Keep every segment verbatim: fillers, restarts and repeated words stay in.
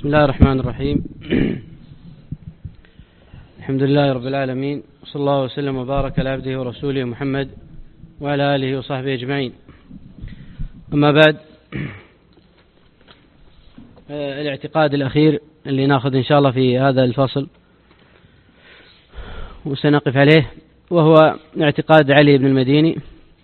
بسم الله الرحمن الرحيم. الحمد لله رب العالمين، وصلى الله وسلم وبارك على عبده ورسوله محمد وعلى آله وصحبه أجمعين. أما بعد، الاعتقاد الأخير اللي ناخذ إن شاء الله في هذا الفصل وسنقف عليه، وهو اعتقاد علي بن المديني.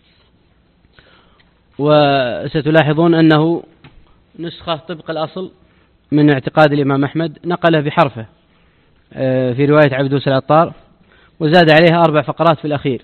وستلاحظون أنه نسخة طبق الأصل من اعتقاد الإمام أحمد، نقله بحرفه في رواية عبدوس العطار، وزاد عليها أربع فقرات في الأخير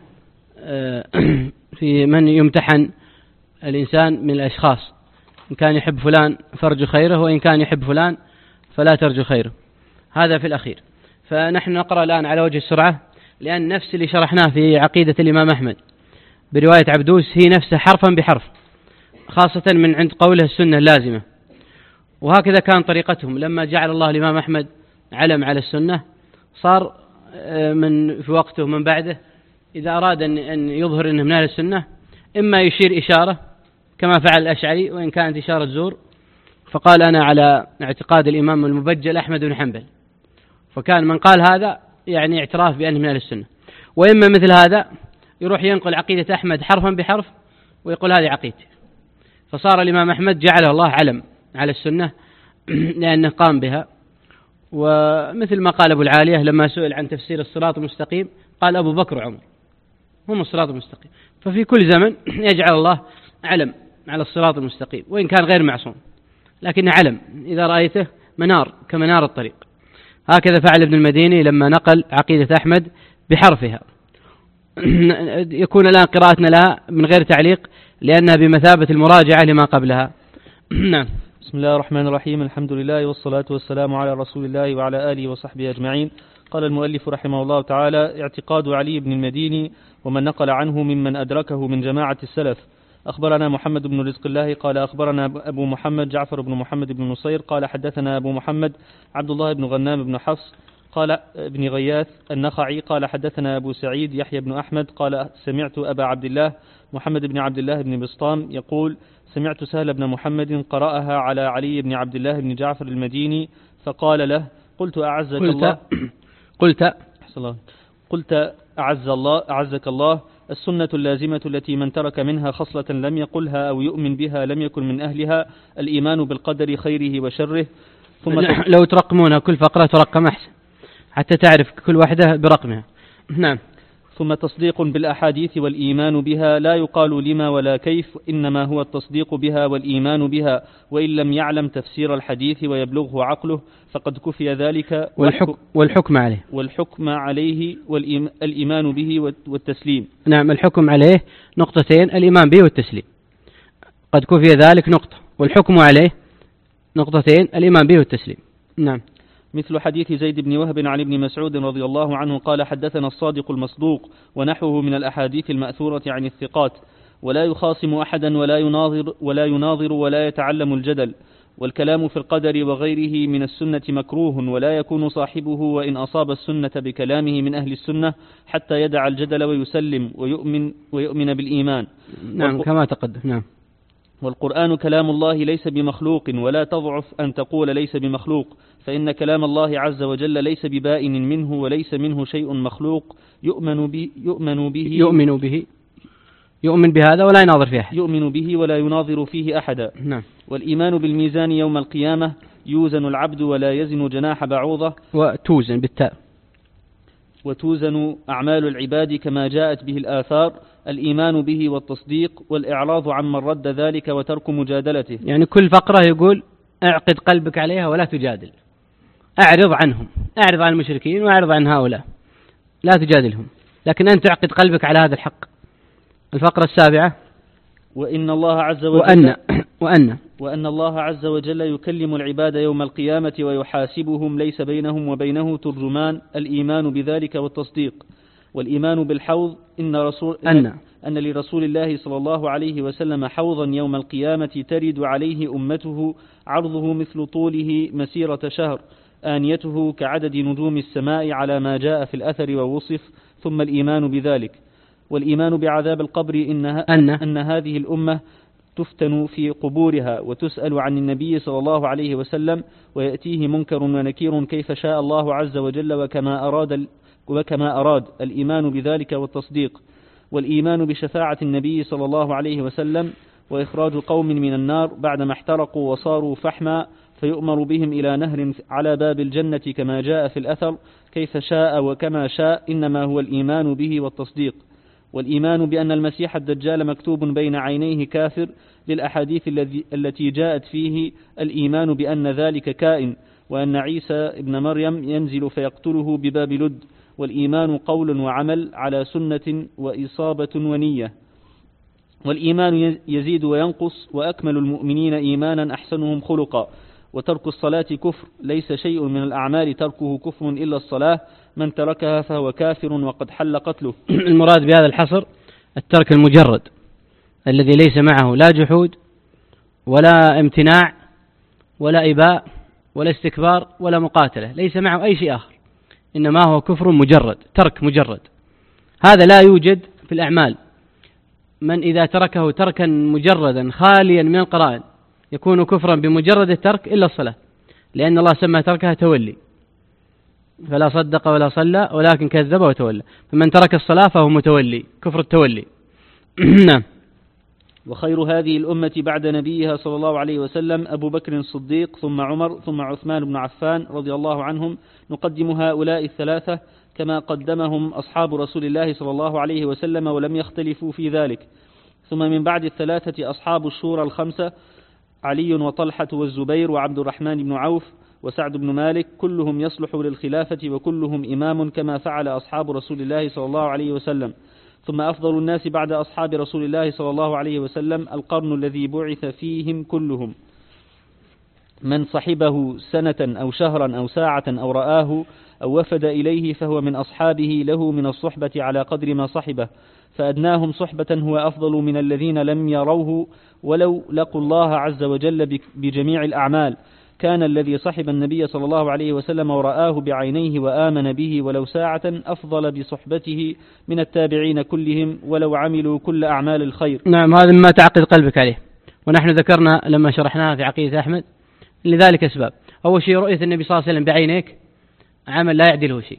في من يمتحن الإنسان من الأشخاص، إن كان يحب فلان فارجو خيره، وإن كان يحب فلان فلا ترجو خيره. هذا في الأخير. فنحن نقرأ الآن على وجه السرعة، لأن نفس اللي شرحناه في عقيدة الإمام أحمد برواية عبدوس هي نفسه حرفا بحرف، خاصة من عند قوله السنة اللازمة. وهكذا كان طريقتهم لما جعل الله الإمام أحمد علم على السنة، صار من في وقته ومن بعده إذا أراد أن يظهر أنه من أهل السنة، إما يشير إشارة كما فعل الأشعري، وإن كانت إشارة زور، فقال أنا على اعتقاد الإمام المبجل أحمد بن حنبل، فكان من قال هذا يعني اعتراف بأنه من أهل السنة. وإما مثل هذا يروح ينقل عقيدة أحمد حرفا بحرف ويقول هذه عقيدتي، فصار الإمام أحمد جعله الله علم على السنة لأنه قام بها. ومثل ما قال أبو العالية لما سئل عن تفسير الصراط المستقيم قال أبو بكر وعمر هم الصراط المستقيم. ففي كل زمن يجعل الله علم على الصراط المستقيم، وإن كان غير معصوم لكن علم، إذا رأيته منار كمنار الطريق. هكذا فعل ابن المديني لما نقل عقيدة أحمد بحرفها. يكون الآن قراءتنا لها من غير تعليق، لأنها بمثابة المراجعة لما قبلها. نعم. بسم الله الرحمن الرحيم. الحمد لله والصلاة والسلام على رسول الله وعلى آله وصحبه أجمعين. قال المؤلف رحمه الله تعالى: اعتقاد علي بن المديني ومن نقل عنه ممن أدركه من جماعة السلف. أخبرنا محمد بن رزق الله قال أخبرنا أبو محمد جعفر بن محمد بن نصير قال حدثنا أبو محمد عبد الله بن غنام بن حفص قال ابن غياث النخعي قال حدثنا أبو سعيد يحيى بن أحمد قال سمعت أبا عبد الله محمد بن عبد الله بن بسطام يقول: سمعت سهل بن محمد قرأها على علي بن عبد الله بن جعفر المديني فقال له: قلت أعزك قلت الله قلت قلت أعز الله أعزك الله السنة اللازمة التي من ترك منها خصلة لم يقلها أو يؤمن بها لم يكن من أهلها، الإيمان بالقدر خيره وشره. ثم لو ترقمونها كل فقرة ترقم أحسن حتى تعرف كل واحدة برقمها. نعم. ثم تصديق بالأحاديث والإيمان بها، لا يقال لما ولا كيف، إنما هو التصديق بها والإيمان بها، وإن لم يعلم تفسير الحديث ويبلغه عقله فقد كفي ذلك. والحكم, والحكم عليه والحكم عليه والإيمان به والتسليم. نعم، الحكم عليه نقطتين: الإيمان به والتسليم. قد كفي ذلك نقطة، والحكم عليه نقطتين: الإيمان به والتسليم. نعم. مثل حديث زيد بن وهب عن ابن مسعود رضي الله عنه قال: حدثنا الصادق المصدوق، ونحوه من الأحاديث المأثورة عن الثقات، ولا يخاصم أحدا ولا يناظر ولا يناظر ولا يتعلم الجدل، والكلام في القدر وغيره من السنة مكروه، ولا يكون صاحبه وإن أصاب السنة بكلامه من أهل السنة حتى يدع الجدل ويسلم ويؤمن ويؤمن بالإيمان. نعم كما تقدم. نعم. والقرآن كلام الله ليس بمخلوق، ولا تضعف أن تقول ليس بمخلوق، فإن كلام الله عز وجل ليس ببائن منه، وليس منه شيء مخلوق يؤمن به يؤمن به يؤمن به يؤمن بهذا ولا يناظر فيه أحد. يؤمن به ولا يناظر فيه أحدا. نعم. والإيمان بالميزان يوم القيامة، يوزن العبد ولا يزن جناح بعوضة، وتوزن بالتاء، وتوزن أعمال العباد كما جاءت به الآثار، الإيمان به والتصديق، والإعراض عمن رد ذلك وترك مجادلته. يعني كل فقرة يقول اعقد قلبك عليها ولا تجادل، أعرض عنهم، أعرض عن المشركين وأعرض عن هؤلاء، لا تجادلهم، لكن أنت اعقد قلبك على هذا الحق. الفقرة السابعة: وإن الله عز وجل وأن وأن وأن الله عز وجل يكلم العباد يوم القيامة ويحاسبهم، ليس بينهم وبينه ترجمان، الإيمان بذلك والتصديق. والإيمان بالحوض، إن رسول أن أن لرسول الله صلى الله عليه وسلم حوضا يوم القيامة ترد عليه أمته، عرضه مثل طوله مسيرة شهر، آنيته كعدد نجوم السماء على ما جاء في الأثر ووصف. ثم الإيمان بذلك. والإيمان بعذاب القبر، إن, أن, أن هذه الأمة تفتن في قبورها وتسأل عن النبي صلى الله عليه وسلم، ويأتيه منكر ونكير كيف شاء الله عز وجل وكما أراد, وكما أراد الإيمان بذلك والتصديق، والإيمان بشفاعة النبي صلى الله عليه وسلم، وإخراج قوم من النار بعدما احترقوا وصاروا فحما فيؤمر بهم إلى نهر على باب الجنة كما جاء في الأثر كيف شاء وكما شاء، إنما هو الإيمان به والتصديق. والإيمان بأن المسيح الدجال مكتوب بين عينيه كافر للأحاديث التي جاءت فيه الإيمان بأن ذلك كائن، وأن عيسى ابن مريم ينزل فيقتله بباب لد. والإيمان قول وعمل على سنة وإصابة ونية. والإيمان يزيد وينقص، وأكمل المؤمنين إيمانا أحسنهم خلقا. وترك الصلاة كفر، ليس شيء من الأعمال تركه كفر إلا الصلاة، من تركها فهو كافر وقد حل قتله. المراد بهذا الحصر الترك المجرد الذي ليس معه لا جحود ولا امتناع ولا إباء ولا استكبار ولا مقاتلة، ليس معه أي شيء آخر، إنما هو كفر مجرد، ترك مجرد. هذا لا يوجد في الأعمال. من إذا تركه تركا مجردا خاليا من القرائن يكون كفرا بمجرد الترك إلا الصلاة، لأن الله سمى تركها تولي، فلا صدق ولا صلى ولكن كذب وتولى. فمن ترك الصلاة فهو متولي، كفر التولي. نعم. وخير هذه الأمة بعد نبيها صلى الله عليه وسلم أبو بكر الصديق، ثم عمر، ثم عثمان بن عفان رضي الله عنهم. نقدم هؤلاء الثلاثة كما قدمهم أصحاب رسول الله صلى الله عليه وسلم ولم يختلفوا في ذلك. ثم من بعد الثلاثة أصحاب الشورى الخمسة: علي وطلحة والزبير وعبد الرحمن بن عوف وسعد بن مالك، كلهم يصلح للخلافة وكلهم إمام كما فعل أصحاب رسول الله صلى الله عليه وسلم. ثم أفضل الناس بعد أصحاب رسول الله صلى الله عليه وسلم القرن الذي بعث فيهم كلهم، من صحبه سنة أو شهرا أو ساعة أو رآه أو وفد إليه فهو من أصحابه له من الصحبة على قدر ما صحبه، فأدناهم صحبة هو أفضل من الذين لم يروه ولو لقوا الله عز وجل بجميع الأعمال. كان الذي صحب النبي صلى الله عليه وسلم ورآه بعينيه وآمن به ولو ساعة أفضل بصحبته من التابعين كلهم ولو عملوا كل أعمال الخير. نعم، هذا مما تعقد قلبك عليه. ونحن ذكرنا لما شرحناها في عقيدة أحمد لذلك أسباب. أول شيء رؤية النبي صلى الله عليه وسلم بعينيك عمل لا يعدله شيء،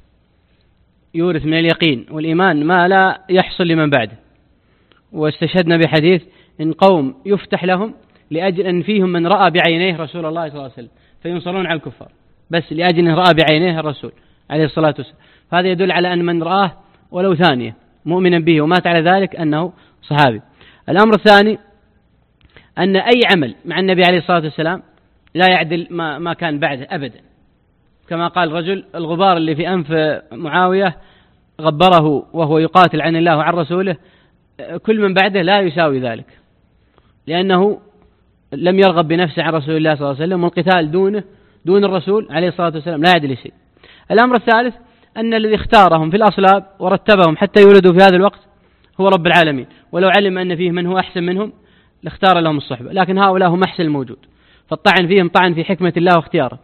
يورث من اليقين والإيمان ما لا يحصل لمن بعده. واستشهدنا بحديث إن قوم يفتح لهم لأجل أن فيهم من رأى بعينيه رسول الله صلى الله عليه وسلم فينصرون على الكفار، بس لأجل أن رأى بعينيه الرسول عليه الصلاة والسلام. هذا يدل على أن من رآه ولو ثانية مؤمنا به ومات على ذلك أنه صحابي. الأمر الثاني أن أي عمل مع النبي عليه الصلاة والسلام لا يعدل ما, ما كان بعده أبدا. كما قال رجل: الغبار اللي في أنف معاوية غبره وهو يقاتل عن الله وعن رسوله، كل من بعده لا يساوي ذلك، لأنه لم يرغب بنفسه عن رسول الله صلى الله عليه وسلم، والقتال دونه دون الرسول عليه الصلاة والسلام لا يعدل شيء. الأمر الثالث أن الذي اختارهم في الأصلاب ورتبهم حتى يولدوا في هذا الوقت هو رب العالمين، ولو علم أن فيه من هو أحسن منهم لاختار لهم الصحبة، لكن هؤلاء هم أحسن الموجود، فالطعن فيهم طعن في حكمة الله واختياره.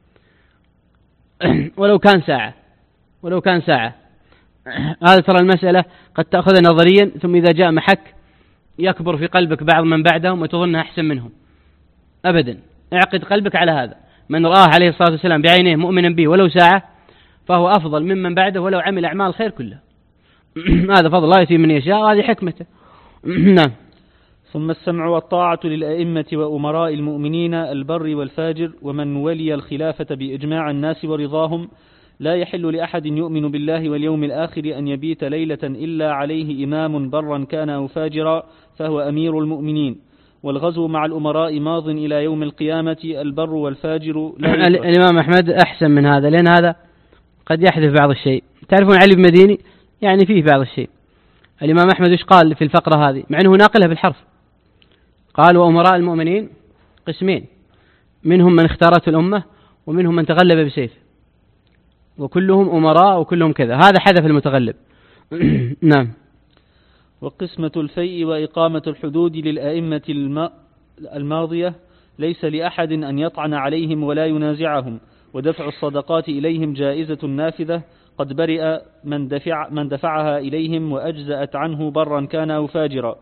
ولو كان ساعة ولو كان ساعة هذا ترى المسألة قد تأخذ نظريا، ثم إذا جاء محك يكبر في قلبك بعض من بعدهم وتظنها أحسن منهم. أبدا، اعقد قلبك على هذا: من رآه عليه الصلاة والسلام بعينيه مؤمنا به ولو ساعة فهو أفضل ممن بعده ولو عمل أعمال خير كلها. هذا فضل الله يؤتيه من يشاء وهذه حكمته. نعم. ثم السمع والطاعة للأئمة وأمراء المؤمنين البر والفاجر ومن ولي الخلافة بإجماع الناس ورضاهم. لا يحل لأحد يؤمن بالله واليوم الآخر أن يبيت ليلة إلا عليه إمام برا كان أو فاجرا فهو أمير المؤمنين. والغزو مع الأمراء ماض إلى يوم القيامة. البر والفاجر لا يفرق. الإمام أحمد أحسن من هذا، لأن هذا قد يحدث بعض الشيء. تعرفون علي بن مديني يعني فيه بعض الشيء. الإمام أحمد إيش قال في الفقرة هذه مع أنه ناقلها بالحرف؟ قال: وأمراء المؤمنين قسمين، منهم من اختارته الأمة ومنهم من تغلب بسيفه، وكلهم أمراء وكلهم كذا. هذا حذف المتغلب. نعم. وقسمة الفيء وإقامة الحدود للأئمة الماضية ليس لأحد أن يطعن عليهم ولا ينازعهم، ودفع الصدقات إليهم جائزة نافذة قد برئ من, دفع من دفعها إليهم وأجزأت عنه برا كان أو فاجرا.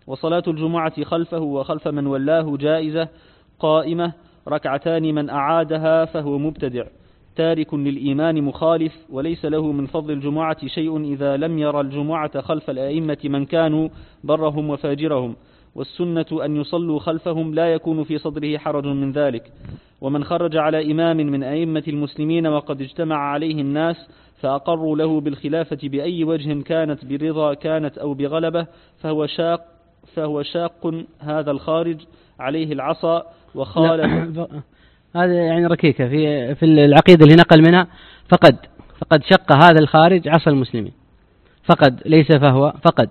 وصلاة الجمعة خلفه وخلف من ولاه جائزة قائمة ركعتان من أعادها فهو مبتدع تارك للإيمان مخالف، وليس له من فضل الجمعة شيء إذا لم يرى الجمعة خلف الأئمة من كانوا برهم وفاجرهم، والسنة أن يصلوا خلفهم لا يكون في صدره حرج من ذلك. ومن خرج على إمام من أئمة المسلمين وقد اجتمع عليه الناس فأقروا له بالخلافة بأي وجه كانت، برضا كانت أو بغلبة، فهو شاق فهو شاق هذا الخارج عليه العصا وخالف. هذا يعني ركيكة في في العقيدة اللي نقل منها، فقد فقد شق هذا الخارج عصا المسلمين، فقد ليس فهو، فقد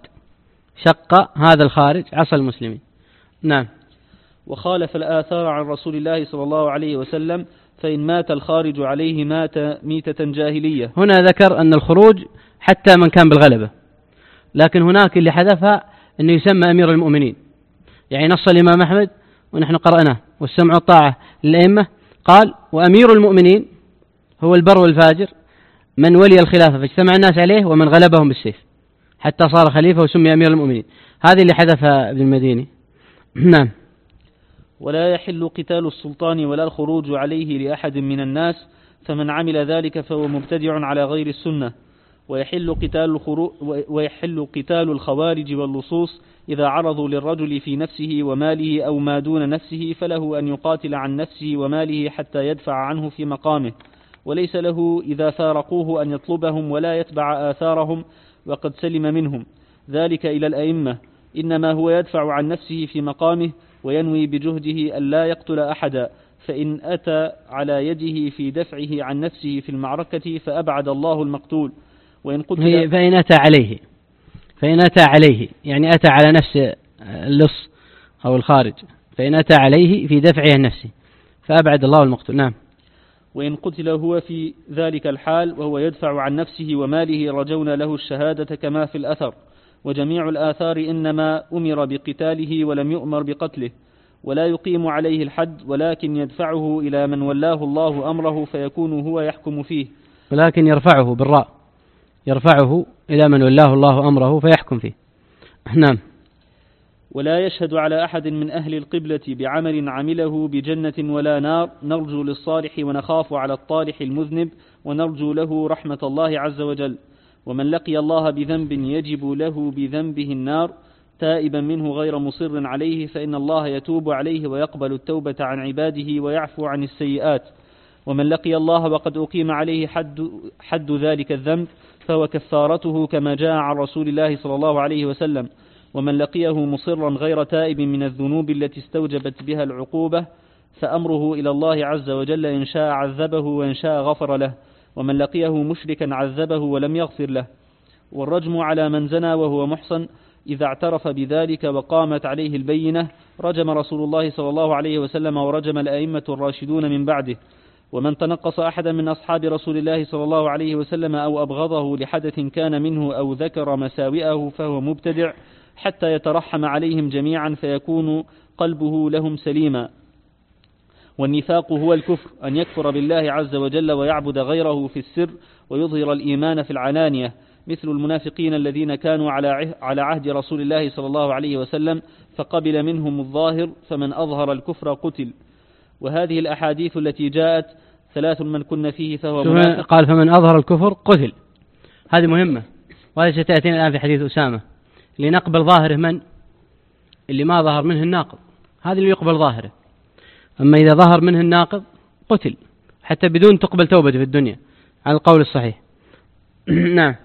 شق هذا الخارج عصا المسلمين. نعم. وخالف الآثار عن رسول الله صلى الله عليه وسلم، فإن مات الخارج عليه مات ميتة جاهلية. هنا ذكر أن الخروج حتى من كان بالغلبة، لكن هناك اللي حذفها أنه يسمى أمير المؤمنين، يعني نص الإمام أحمد ونحن قرأناه والسمع والطاعة للأئمة، قال وأمير المؤمنين هو البر والفاجر من ولي الخلافة فاجتمع الناس عليه ومن غلبهم بالسيف حتى صار خليفة وسمي أمير المؤمنين. هذه اللي حذفها ابن المديني. نعم. ولا يحل قتال السلطان ولا الخروج عليه لأحد من الناس، فمن عمل ذلك فهو مبتدع على غير السنة. ويحل قتال, ويحل قتال الخوارج واللصوص إذا عرضوا للرجل في نفسه وماله أو ما دون نفسه، فله أن يقاتل عن نفسه وماله حتى يدفع عنه في مقامه، وليس له إذا فارقوه أن يطلبهم ولا يتبع آثارهم وقد سلم منهم، ذلك إلى الأئمة، إنما هو يدفع عن نفسه في مقامه وينوي بجهده أن لا يقتل أحدا، فإن أتى على يده في دفعه عن نفسه في المعركة فأبعد الله المقتول. وإن قتل فإن أتى عليه فإن أتى عليه يعني أتى على نفس اللص أو الخارج، فإن أتى عليه في دفعه عن نفسه فأبعد الله المقتول. نعم. وإن قتل هو في ذلك الحال وهو يدفع عن نفسه وماله رجونا له الشهادة كما في الأثر. وجميع الآثار إنما أمر بقتاله ولم يؤمر بقتله، ولا يقيم عليه الحد، ولكن يدفعه إلى من ولاه الله أمره فيكون هو يحكم فيه، ولكن يرفعه بالراء، يرفعه إلى من ولاه الله أمره فيحكم فيه. نعم. ولا يشهد على أحد من أهل القبلة بعمل عمله بجنة ولا نار، نرجو للصالح ونخاف على الطالح المذنب، ونرجو له رحمة الله عز وجل. ومن لقي الله بذنب يجب له بذنبه النار تائبا منه غير مصر عليه، فإن الله يتوب عليه ويقبل التوبة عن عباده ويعفو عن السيئات. ومن لقي الله وقد أقيم عليه حد, حد ذلك الذنب فهو كفارته كما جاء عن رسول الله صلى الله عليه وسلم. ومن لقيه مصرا غير تائب من الذنوب التي استوجبت بها العقوبة فأمره إلى الله عز وجل، إن شاء عذبه وإن شاء غفر له. ومن لقيه مشركا عذبه ولم يغفر له. والرجم على من زنى وهو محصن إذا اعترف بذلك وقامت عليه البينة، رجم رسول الله صلى الله عليه وسلم ورجم الأئمة الراشدون من بعده. ومن تنقص أحدا من أصحاب رسول الله صلى الله عليه وسلم أو أبغضه لحدث كان منه أو ذكر مساوئه فهو مبتدع حتى يترحم عليهم جميعا فيكون قلبه لهم سليما. والنفاق هو الكفر، أن يكفر بالله عز وجل ويعبد غيره في السر ويظهر الإيمان في العلانية، مثل المنافقين الذين كانوا على عهد رسول الله صلى الله عليه وسلم فقبل منهم الظاهر، فمن أظهر الكفر قتل. وهذه الأحاديث التي جاءت ثلاث من كن فيه فهو منافق، قال فمن أظهر الكفر قتل، هذه مهمة، وهذا ستأتينا الآن في حديث أسامة. اللي نقبل ظاهره من؟ اللي ما ظهر منه الناقض، هذا اللي يقبل ظاهره. أما إذا ظهر منه الناقض قتل حتى بدون تقبل توبته في الدنيا على القول الصحيح. نعم.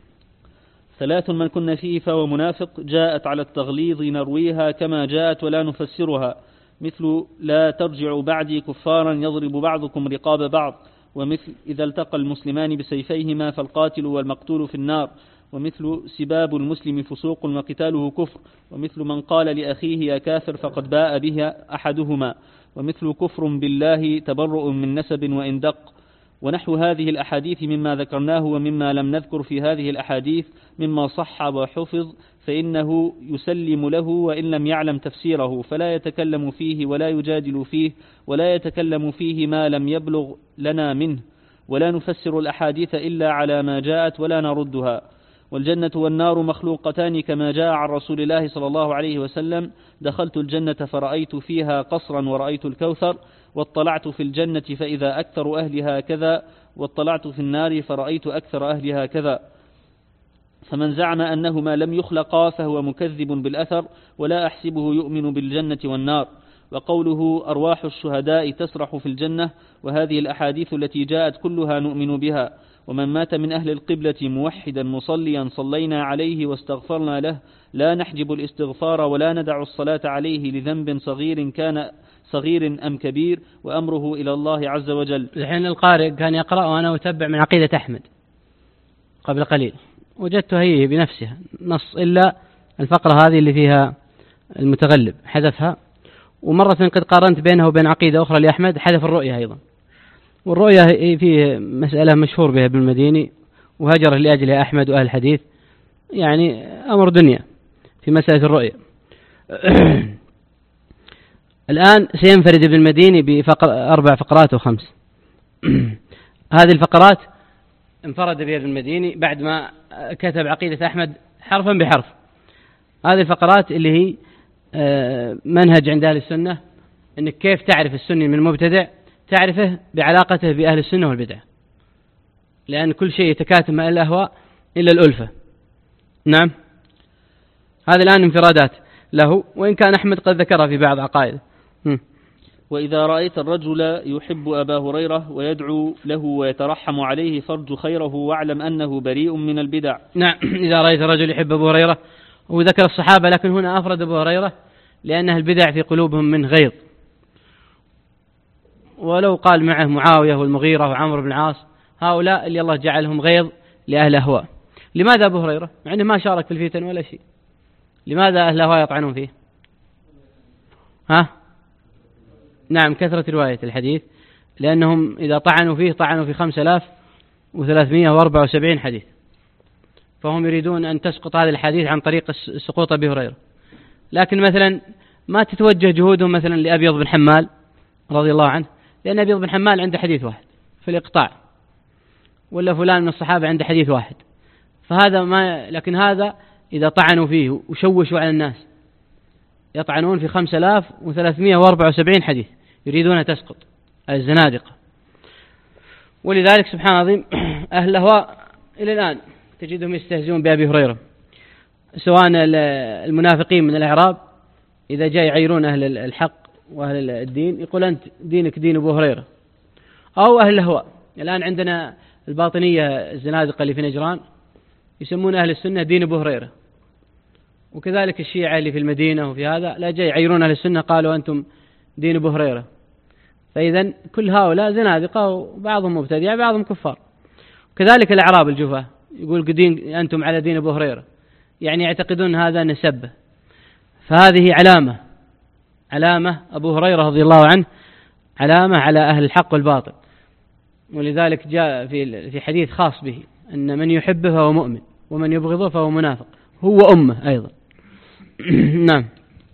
ثلاث من كن فيه فهو منافق، جاءت على التغليظ نرويها كما جاءت ولا نفسرها، مثل لا ترجعوا بعدي كفارا يضرب بعضكم رقاب بعض، ومثل إذا التقى المسلمان بسيفيهما فالقاتل والمقتول في النار، ومثل سباب المسلم فسوق وقتاله كفر، ومثل من قال لأخيه يا كافر فقد باء به أحدهما، ومثل كفر بالله تبرؤ من نسب وإن دق. ونحو هذه الأحاديث مما ذكرناه ومما لم نذكر في هذه الأحاديث مما صح وحفظ فإنه يسلم له وإن لم يعلم تفسيره، فلا يتكلم فيه ولا يجادل فيه ولا يتكلم فيه ما لم يبلغ لنا منه، ولا نفسر الأحاديث إلا على ما جاءت ولا نردها. والجنة والنار مخلوقتان كما جاء عن رسول الله صلى الله عليه وسلم: دخلت الجنة فرأيت فيها قصرا ورأيت الكوثر، واطلعت في الجنة فإذا أكثر أهلها كذا، واطلعت في النار فرأيت أكثر أهلها كذا. فمن زعم أنهما لم يخلقا فهو مكذب بالأثر، ولا أحسبه يؤمن بالجنة والنار. وقوله: أرواح الشهداء تسرح في الجنة، وهذه الأحاديث التي جاءت كلها نؤمن بها. ومن مات من أهل القبلة موحدا مصليا صلينا عليه واستغفرنا له، لا نحجب الاستغفار ولا ندع الصلاة عليه لذنب صغير كان صغير أم كبير، وأمره إلى الله عز وجل. الحين القارئ كان يقرأ وأنا أتبع من عقيدة أحمد قبل قليل، وجدتها هي بنفسها نص إلا الفقرة هذه اللي فيها المتغلب حذفها، ومرة قد قارنت بينها وبين عقيدة أخرى لأحمد حذف الرؤية أيضا. والرؤية فيه مسألة مشهور بها ابن المديني وهجره لأجلها أحمد وأهل الحديث، يعني أمر دنيا في مسألة الرؤية. الآن سينفرد ابن المديني بفقر أربع فقرات وخمس. هذه الفقرات انفرد بها ابن المديني بعد ما كتب عقيدة أحمد حرفا بحرف. هذه الفقرات اللي هي منهج عند أهل السنة، أنك كيف تعرف السني من المبتدع، تعرفه بعلاقته بأهل السنة والبدع، لأن كل شيء يتكاتم مع الأهواء إلا الألفة. نعم، هذه الآن انفرادات له، وإن كان أحمد قد ذكرها في بعض عقائده. وإذا رأيت الرجل يحب أبا هريرة ويدعو له ويترحم عليه فارج خيره واعلم أنه بريء من البدع. نعم، إذا رأيت الرجل يحب أبو هريرة، وذكر الصحابة لكن هنا أفرد أبو هريرة لأنها البدع في قلوبهم من غيظ، ولو قال معه معاوية والمغيرة وعمر بن العاص، هؤلاء اللي الله جعلهم غيظ لأهل أهواء. لماذا أبو هريرة مع أنه ما شارك في الفتن ولا شيء؟ لماذا أهل أهواء يطعنون فيه؟ ها؟ نعم، كثرة رواية الحديث، لأنهم إذا طعنوا فيه طعنوا في خمسة آلاف وثلاثمائة وأربعة وسبعين حديث، فهم يريدون أن تسقط هذا الحديث عن طريق سقوط أبي هريرة. لكن مثلا ما تتوجه جهودهم مثلا لأبيض بن حمال رضي الله عنه، لأن أبيض بن حمال عنده حديث واحد في الإقطاع، ولا فلان من الصحابة عنده حديث واحد، فهذا ما. لكن هذا إذا طعنوا فيه وشوشوا على الناس يطعنون في خمسة آلاف وثلاثمائة وأربعة وسبعين حديث، يريدون تسقط الزنادقة. ولذلك سبحان عظيم أهل الأهواء إلى الآن تجدهم يستهزئون بأبي هريرة، سواء المنافقين من الأعراب إذا جاء يعيرون أهل الحق وأهل الدين يقول أنت دينك دين أبو هريرة، أو أهل الأهواء. الآن عندنا الباطنية الزنادقة اللي في نجران يسمون أهل السنة دين أبو هريرة، وكذلك الشيعة اللي في المدينة وفي هذا لا جاي يعيرون أهل السنة قالوا أنتم دين أبو هريرة. فإذا كل هؤلاء زنادقة، وبعضهم مبتدع بعضهم كفار. كذلك الأعراب الجفاة يقول دين أنتم على دين أبو هريرة، يعني يعتقدون هذا نسبه. فهذه علامة علامة أبو هريرة رضي الله عنه علامة على أهل الحق والباطل. ولذلك جاء في في حديث خاص به أن من يحبه فهو مؤمن ومن يبغضه فهو منافق، هو أمه أيضا. نعم.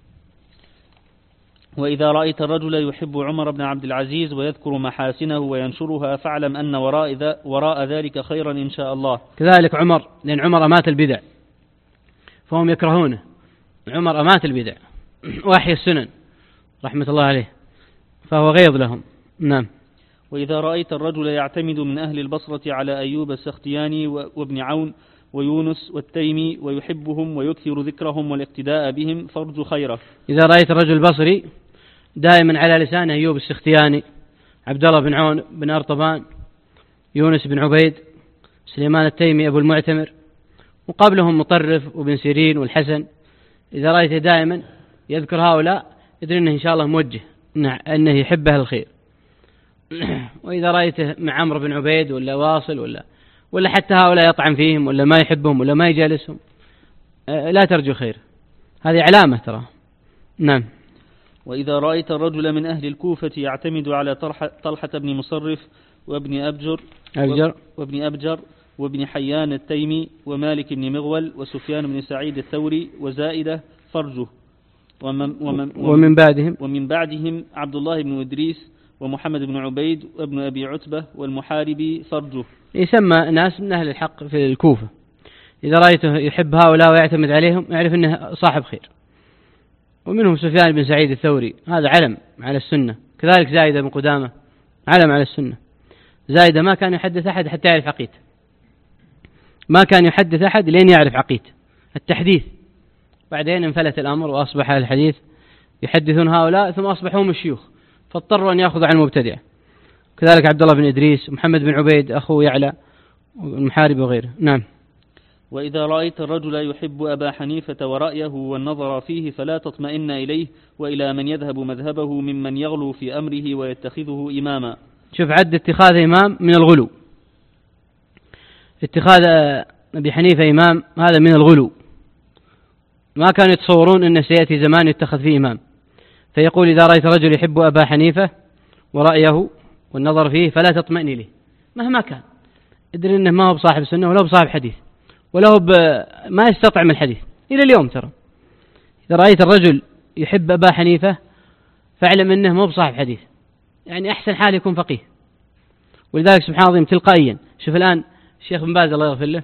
وإذا رأيت الرجل يحب عمر بن عبد العزيز ويذكر محاسنه وينشرها فاعلم أن وراء, وراء ذلك خيرا إن شاء الله. كذلك عمر، لأن عمر أمات البدع فهم يكرهونه. عمر أمات البدع وأحيا السنن رحمة الله عليه، فهو غيظ لهم. نعم. وإذا رأيت الرجل يعتمد من أهل البصرة على أيوب السختياني وابن عون ويونس والتيمي ويحبهم ويكثر ذكرهم والاقتداء بهم فارجو خيره. إذا رأيت الرجل البصري دائما على لسانه أيوب السختياني، عبد الله بن عون بن أرطبان، يونس بن عبيد، سليمان التيمي أبو المعتمر، وقبلهم مطرف وابن سيرين والحسن، إذا رأيته دائما يذكر هؤلاء يدري أنه إن شاء الله موجه أنه يحب أهل الخير. وإذا رأيته مع عمرو بن عبيد ولا واصل ولا ولا حتى هؤلاء يطعن فيهم ولا ما يحبهم ولا ما يجالسهم، لا ترجو خير، هذه علامة ترى. نعم. وإذا رأيت الرجل من أهل الكوفة يعتمد على طلحة بن مصرف وابن أبجر, أبجر وابن أبجر وابن حيان التيمي ومالك بن مغول وسفيان بن سعيد الثوري وزائدة فرجه، ومن, ومن, ومن بعدهم ومن بعدهم عبد الله بن إدريس ومحمد بن عبيد وابن أبي عتبة والمحاربي فرجه. يسمى ناس من أهل الحق في الكوفة إذا رأيته يحب هؤلاء ويعتمد عليهم يعرف أنه صاحب خير. ومنهم سفيان بن سعيد الثوري، هذا علم على السنة. كذلك زايدة بن قدامة علم على السنة. زايدة ما كان يحدث أحد حتى يعرف عقيدته، ما كان يحدث أحد لين يعرف عقيدته، التحديث. بعدين انفلت الأمر وأصبح الحديث يحدثون هؤلاء ثم أصبحوا هم الشيوخ، فاضطروا أن يأخذوا عن المبتدع. كذلك عبد الله بن إدريس ومحمد بن عبيد أخوه يعلى والمحارب وغيره. نعم. وإذا رأيت الرجل يحب أبا حنيفة ورأيه والنظر فيه فلا تطمئن إليه وإلى من يذهب مذهبه ممن يغلو في أمره ويتخذه إماما. شوف، عد اتخاذ إمام من الغلو. اتخاذ أبي حنيفة إمام هذا من الغلو. ما كانوا يتصورون أن سيأتي زمان يتخذ فيه إمام، فيقول إذا رأيت رجل يحب أبا حنيفة ورأيه والنظر فيه فلا تطمئن إليه مهما كان. ادري أنه ما هو بصاحب سنة ولا بصاحب حديث ولا هو ما يستطعم الحديث إلى اليوم. ترى إذا رأيت الرجل يحب أبا حنيفة فاعلم أنه ما هو بصاحب حديث، يعني أحسن حال يكون فقيه. ولذلك سبحان الله تلقائيا شوف الآن الشيخ بن باز الله يغفر له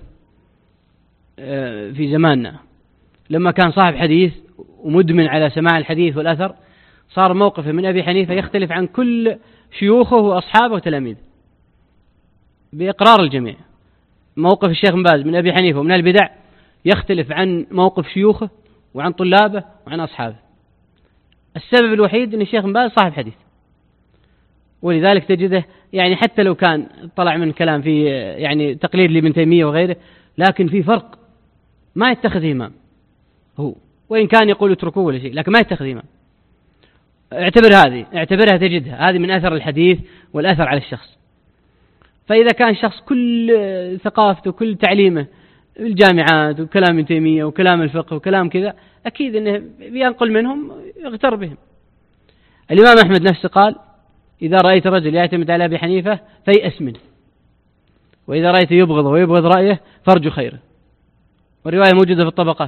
في زماننا لما كان صاحب حديث ومدمن على سماع الحديث والأثر، صار موقفه من أبي حنيفة يختلف عن كل شيوخه وأصحابه وتلاميذه بإقرار الجميع. موقف الشيخ بن باز من أبي حنيفة ومن البدع يختلف عن موقف شيوخه وعن طلابه وعن أصحابه. السبب الوحيد أن الشيخ بن باز صاحب حديث، ولذلك تجده يعني حتى لو كان طلع من كلام في يعني تقليد لابن تيمية وغيره، لكن في فرق، ما يتخذ إمام هو، وإن كان يقول اتركوه ولا شيء، لكن ما يتخذ إمام. اعتبر هذه اعتبرها تجدها هذه من أثر الحديث والأثر على الشخص. فإذا كان شخص كل ثقافته وكل تعليمه الجامعات وكلام ابن تيمية وكلام الفقه وكلام كذا، أكيد أنه بينقل منهم يغتر بهم. الإمام أحمد نفسه قال إذا رأيت رجل يعتمد على أبي حنيفة فيأس منه، وإذا رأيت يبغضه ويبغض رأيه فارجو خيره. والرواية موجودة في الطبقات.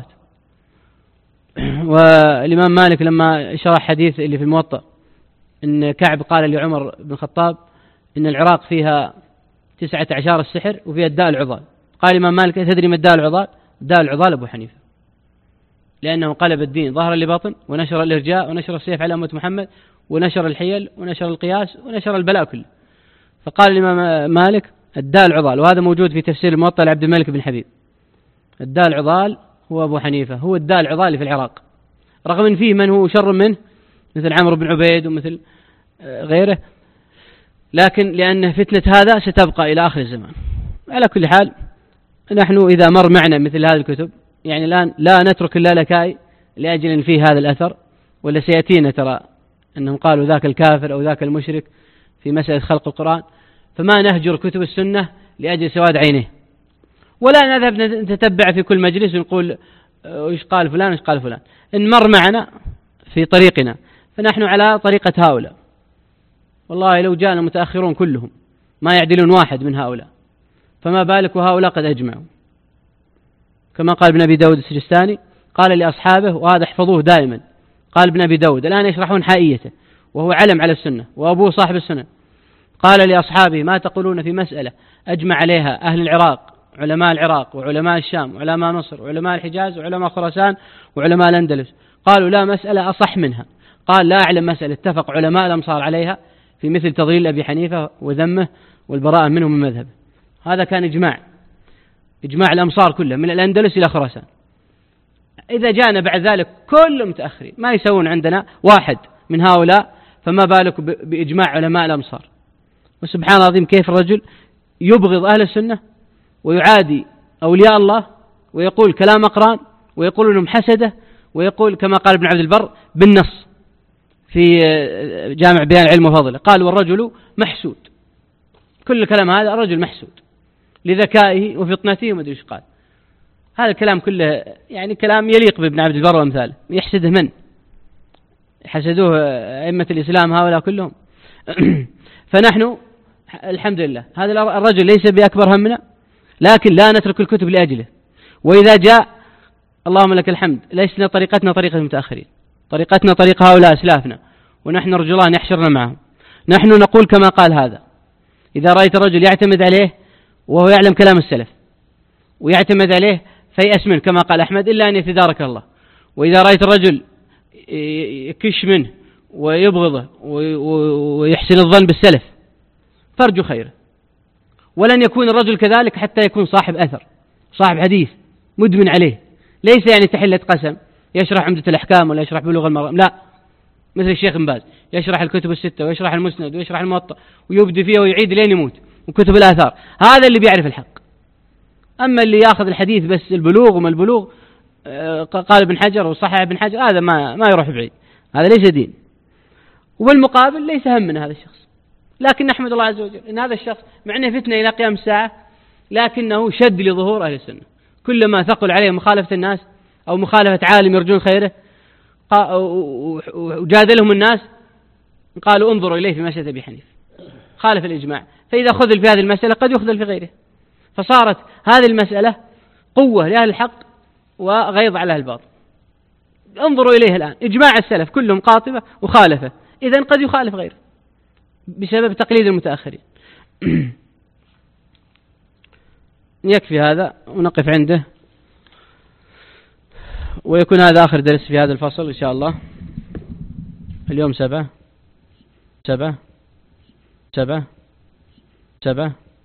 والإمام مالك لما شرح حديث اللي في الموطأ إن كعب قال لعمر بن الخطاب إن العراق فيها تسعة عشر السحر وفيها الداء العضال، قال الإمام مالك تدري ما الداء العضال؟ الداء العضال أبو حنيفة، لأنه قلب الدين ظهرا لباطن ونشر الإرجاء ونشر السيف على أمة محمد ونشر الحيل ونشر القياس ونشر البلاء كله. فقال الإمام مالك الداء العضال، وهذا موجود في تفسير الموطأ لعبد الملك بن حبيب. الداء العضال هو أبو حنيفة، هو الداء العضال في العراق، رغم أن فيه من هو شر منه مثل عمرو بن عبيد ومثل غيره، لكن لأن فتنة هذا ستبقى إلى آخر الزمان. على كل حال نحن إذا مر معنا مثل هذه الكتب يعني الآن لا نترك اللالكائي لأجل أن فيه هذا الأثر، ولا سيأتينا ترى أنهم قالوا ذاك الكافر أو ذاك المشرك في مسألة خلق القرآن، فما نهجر كتب السنة لأجل سواد عينيه، ولا نذهب نتتبع في كل مجلس ونقول وإيش قال فلان وإيش قال فلان. إن مر معنا في طريقنا فنحن على طريقة هؤلاء، والله لو جاءنا متأخرون كلهم ما يعدلون واحد من هؤلاء، فما بالك وهؤلاء قد أجمعوا. كما قال ابن أبي داود السجستاني قال لأصحابه، وهذا احفظوه دائما، قال ابن أبي داود الآن يشرحون حائيته وهو علم على السنة وأبوه صاحب السنة، قال لأصحابه ما تقولون في مسألة أجمع عليها أهل العراق، علماء العراق وعلماء الشام وعلماء مصر وعلماء الحجاز وعلماء خراسان وعلماء الأندلس، قالوا لا مسألة أصح منها. قال لا أعلم مسألة اتفق علماء الأمصار عليها في مثل تضليل أبي حنيفة وذمه والبراءة منه من مذهبه. هذا كان إجماع، إجماع الأمصار كلها من الأندلس إلى خراسان. إذا جاءنا بعد ذلك كل متأخرين ما يسوون عندنا واحد من هؤلاء، فما بالك بإجماع علماء الأمصار. وسبحان العظيم كيف الرجل يبغض أهل السنة ويعادي أولياء الله ويقول كلام أقران ويقول أنهم حسدة، ويقول كما قال ابن عبد البر بالنص في جامع بيان العلم وفضله، قال والرجل محسود. كل الكلام هذا الرجل محسود لذكائه وفطنته وما أدري إيش قال. هذا الكلام كله يعني كلام يليق بابن عبد البر وأمثاله. يحسده من؟ حسدوه أئمة الإسلام هؤلاء كلهم. فنحن الحمد لله هذا الرجل ليس بأكبر همنا، لكن لا نترك الكتب لأجله. وإذا جاء اللهم لك الحمد ليسنا طريقتنا طريقة المتأخرين، طريقتنا طريق هؤلاء أسلافنا، ونحن نرجو الله أن يحشرنا معهم. نحن نقول كما قال هذا: إذا رأيت الرجل يعتمد عليه وهو يعلم كلام السلف ويعتمد عليه فيأس منه كما قال أحمد إلا أن يتدارك الله. وإذا رأيت الرجل يكش منه ويبغضه ويحسن الظن بالسلف فارجو خيره. ولن يكون الرجل كذلك حتى يكون صاحب أثر، صاحب حديث مدمن عليه، ليس يعني تحلة قسم يشرح عمدة الأحكام ولا يشرح بلوغ المرام، لا، مثل الشيخ بن باز يشرح الكتب الستة ويشرح المسند ويشرح الموطأ ويبدي فيه ويعيد لين يموت وكتب الآثار. هذا اللي بيعرف الحق. أما اللي يأخذ الحديث بس البلوغ وما البلوغ قال ابن حجر وصحح ابن حجر، هذا ما ما يروح بعيد، هذا ليس دين. والمقابل ليس هم من هذا الشخص، لكن نحمد الله عز وجل إن هذا الشخص مع أنه فتنة إلى قيام الساعة لكنه شد لظهور أهل السنة. كلما ثقل عليه مخالفة الناس أو مخالفة عالم يرجون خيره وجادلهم الناس قالوا انظروا إليه في مسألة أبي حنيفة خالف الإجماع، فإذا خذل في هذه المسألة قد يخذل في غيره. فصارت هذه المسألة قوة لأهل الحق وغيظ على أهل الباطل. انظروا إليه الآن، إجماع السلف كلهم قاطبة وخالفة، إذن قد يخالف غيره بسبب تقليد المتأخرين. يكفي هذا ونقف عنده، ويكون هذا آخر درس في هذا الفصل إن شاء الله. اليوم سبعة سبعة سبعة سبعة